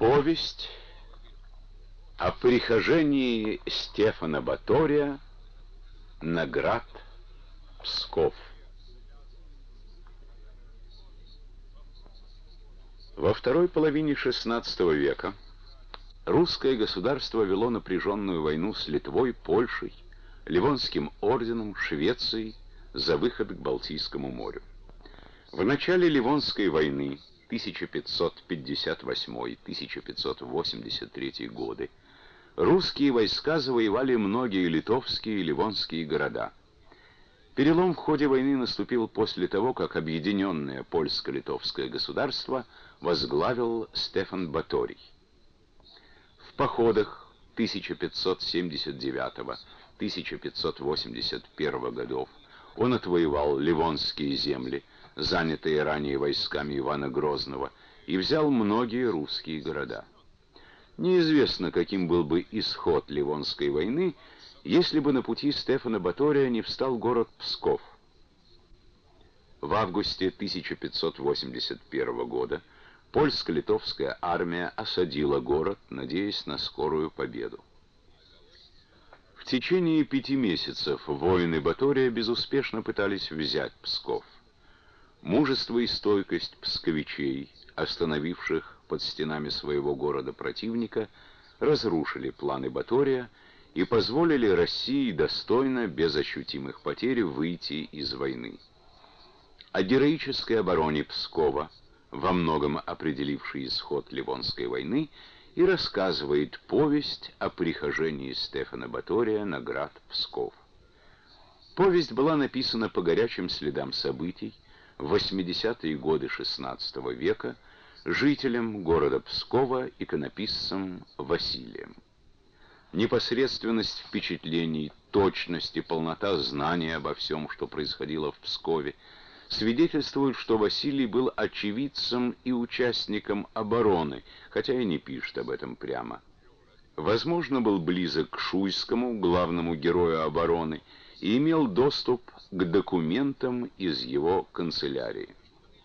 Повесть о прихожении Стефана Батория на град Псков. Во второй половине XVI века русское государство вело напряженную войну с Литвой, Польшей, Ливонским орденом, Швецией за выход к Балтийскому морю. В начале Ливонской войны 1558-1583 годы русские войска завоевали многие литовские и ливонские города. Перелом в ходе войны наступил после того, как объединенное польско-литовское государство возглавил Стефан Баторий. В походах 1579-1581 годов он отвоевал ливонские земли, занятые ранее войсками Ивана Грозного, и взял многие русские города. Неизвестно, каким был бы исход Ливонской войны, если бы на пути Стефана Батория не встал город Псков. В августе 1581 года польско-литовская армия осадила город, надеясь на скорую победу. В течение 5 месяцев воины Батория безуспешно пытались взять Псков. Мужество и стойкость псковичей, остановивших под стенами своего города противника, разрушили планы Батория и позволили России достойно, без ощутимых потерь, выйти из войны. О героической обороне Пскова, во многом определившей исход Ливонской войны, и рассказывает повесть о прихожении Стефана Батория на град Псков. Повесть была написана по горячим следам событий в 80-е годы XVI века жителем города Пскова, иконописцем Василием. Непосредственность впечатлений, точность и полнота знания обо всем, что происходило в Пскове, свидетельствуют, что Василий был очевидцем и участником обороны, хотя и не пишет об этом прямо. Возможно, был близок к Шуйскому, главному герою обороны, и имел доступ к документам из его канцелярии.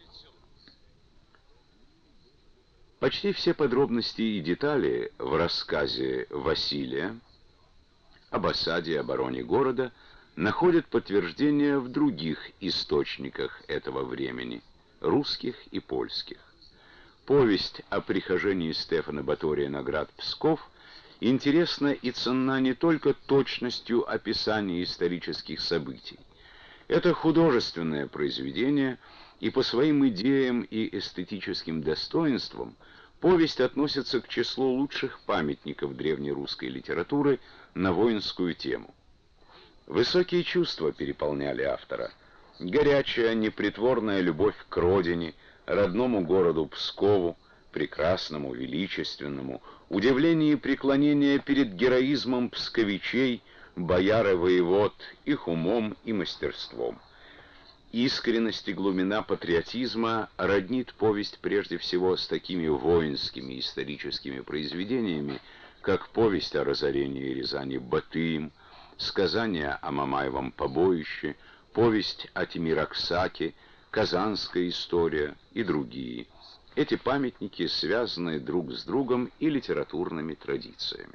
Почти все подробности и детали в рассказе Василия об осаде и обороне города находят подтверждение в других источниках этого времени, русских и польских. Повесть о прихожении Стефана Батория на град Псков интересна и ценна не только точностью описания исторических событий. Это художественное произведение, и по своим идеям и эстетическим достоинствам повесть относится к числу лучших памятников древнерусской литературы на воинскую тему. Высокие чувства переполняли автора. Горячая, непритворная любовь к родине, родному городу Пскову, прекрасному, величественному, удивление и преклонение перед героизмом псковичей, бояр и воевод, их умом и мастерством. Искренность и глубина патриотизма роднит повесть прежде всего с такими воинскими историческими произведениями, как повесть о разорении Рязани Батыем, сказание о Мамаевом побоище, повесть о Тимираксаке, Казанская история и другие. Эти памятники связаны друг с другом и литературными традициями.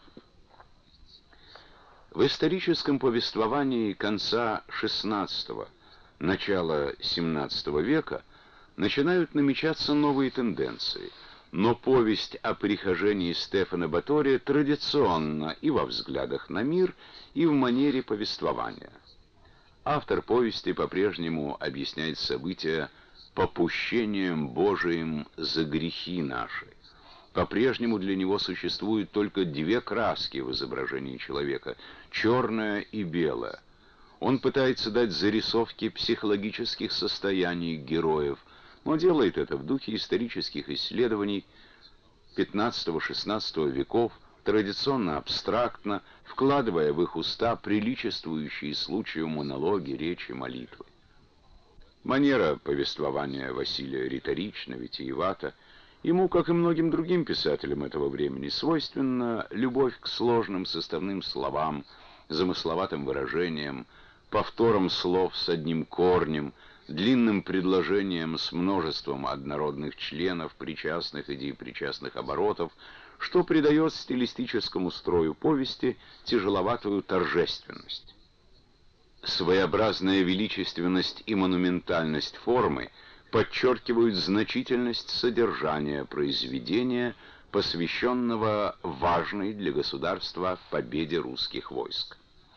В историческом повествовании конца XVI – начала XVII века начинают намечаться новые тенденции, но повесть о прихожении Стефана Батория традиционна и во взглядах на мир, и в манере повествования. Автор повести по-прежнему объясняет события попущением Божиим за грехи наши. По-прежнему для него существуют только 2 краски в изображении человека – черная и белая. Он пытается дать зарисовки психологических состояний героев, но делает это в духе исторических исследований XV-XVI веков, традиционно абстрактно, вкладывая в их уста приличествующие случаю монологи, речи, молитвы. Манера повествования Василия риторична, витиевата. Ему, как и многим другим писателям этого времени, свойственна любовь к сложным составным словам, замысловатым выражениям, повторам слов с одним корнем, длинным предложением с множеством однородных членов, причастных и депричастных оборотов, что придает стилистическому строю повести тяжеловатую торжественность. Своеобразная величественность и монументальность формы подчеркивают значительность содержания произведения, посвященного важной для государства победе русских войск.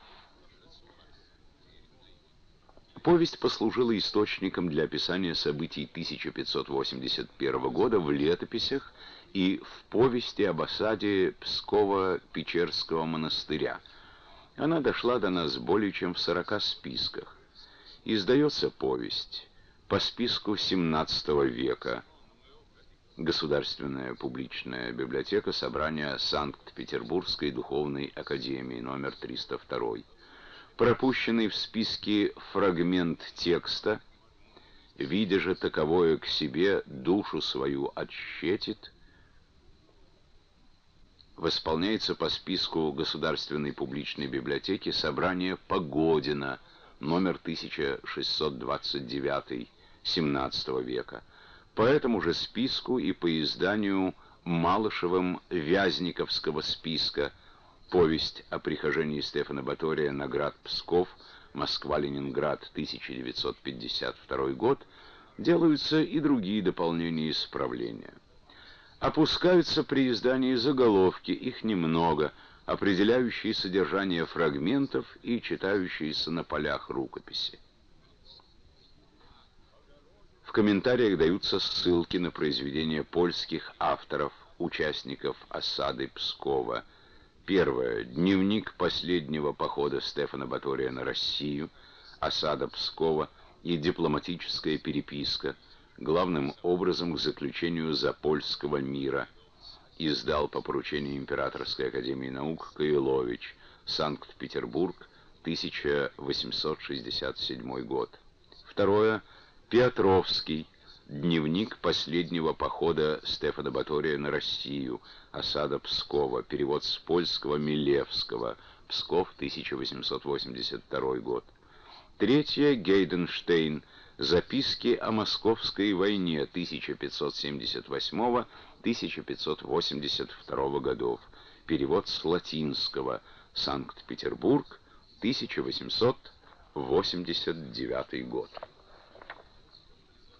Повесть послужила источником для описания событий 1581 года в летописях и в повести об осаде Псково-Печерского монастыря. Она дошла до нас более чем в 40 списках. Издается повесть по списку XVII века. Государственная публичная библиотека, собрание Санкт-Петербургской духовной академии, номер 302. Пропущенный в списке фрагмент текста, видя же таковое к себе, душу свою отщетит, восполняется по списку Государственной публичной библиотеки собрание Погодина, номер 1629, XVII века. По этому же списку и по изданию Малышевым Вязниковского списка «Повесть о прихожении Стефана Батория на град Псков, Москва-Ленинград, 1952 год» делаются и другие дополнения и исправления. Опускаются при издании заголовки, их немного, определяющие содержание фрагментов и читающиеся на полях рукописи. В комментариях даются ссылки на произведения польских авторов, участников осады Пскова. Первое. Дневник последнего похода Стефана Батория на Россию, осада Пскова и дипломатическая переписка, главным образом к заключению Запольского мира. Издал по поручению Императорской академии наук Каилович, Санкт-Петербург, 1867 год. Второе. Петровский. Дневник последнего похода Стефана Батория на Россию, осада Пскова, перевод с польского Милевского, Псков, 1882 год. Третье. Гейденштейн. Записки о Московской войне 1578-1582 годов, перевод с латинского, Санкт-Петербург, 1889 год.